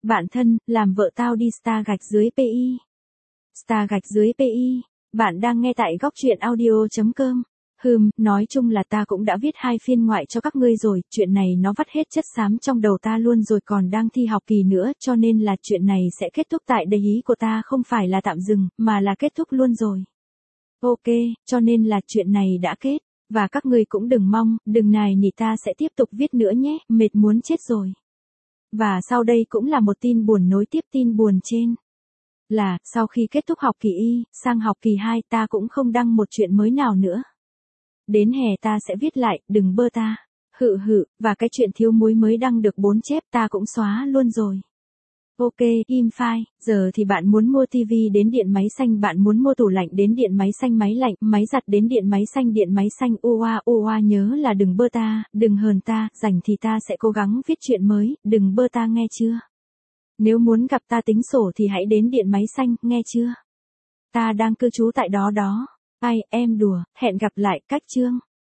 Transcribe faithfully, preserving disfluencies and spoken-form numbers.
Bạn thân, làm vợ tao đi star gạch dưới pi. Star gạch dưới pi. Bạn đang nghe tại góc truyện audio chấm com. Hừm, nói chung là ta cũng đã viết hai phiên ngoại cho các ngươi rồi, chuyện này nó vắt hết chất xám trong đầu ta luôn rồi, còn đang thi học kỳ nữa, cho nên là chuyện này sẽ kết thúc tại đây, ý của ta không phải là tạm dừng, mà là kết thúc luôn rồi. Ok, cho nên là chuyện này đã kết, và các ngươi cũng đừng mong, đừng nài nỉ ta sẽ tiếp tục viết nữa nhé, mệt muốn chết rồi. Và sau đây cũng là một tin buồn nối tiếp tin buồn trên. Là, sau khi kết thúc học kỳ y, sang học kỳ hai ta cũng không đăng một chuyện mới nào nữa. Đến hè ta sẽ viết lại, đừng bơ ta. Hự hự, và cái chuyện thiếu muối mới đăng được bốn chép ta cũng xóa luôn rồi. Ok, im file, giờ thì bạn muốn mua tivi đến điện máy xanh, bạn muốn mua tủ lạnh đến điện máy xanh, máy lạnh, máy giặt đến điện máy xanh, điện máy xanh, oa oa, nhớ là đừng bơ ta, đừng hờn ta, rảnh thì ta sẽ cố gắng viết chuyện mới, đừng bơ ta nghe chưa? Nếu muốn gặp ta tính sổ thì hãy đến điện máy xanh, nghe chưa? Ta đang cư trú tại đó đó. Ai, em đùa, hẹn gặp lại, cách chương.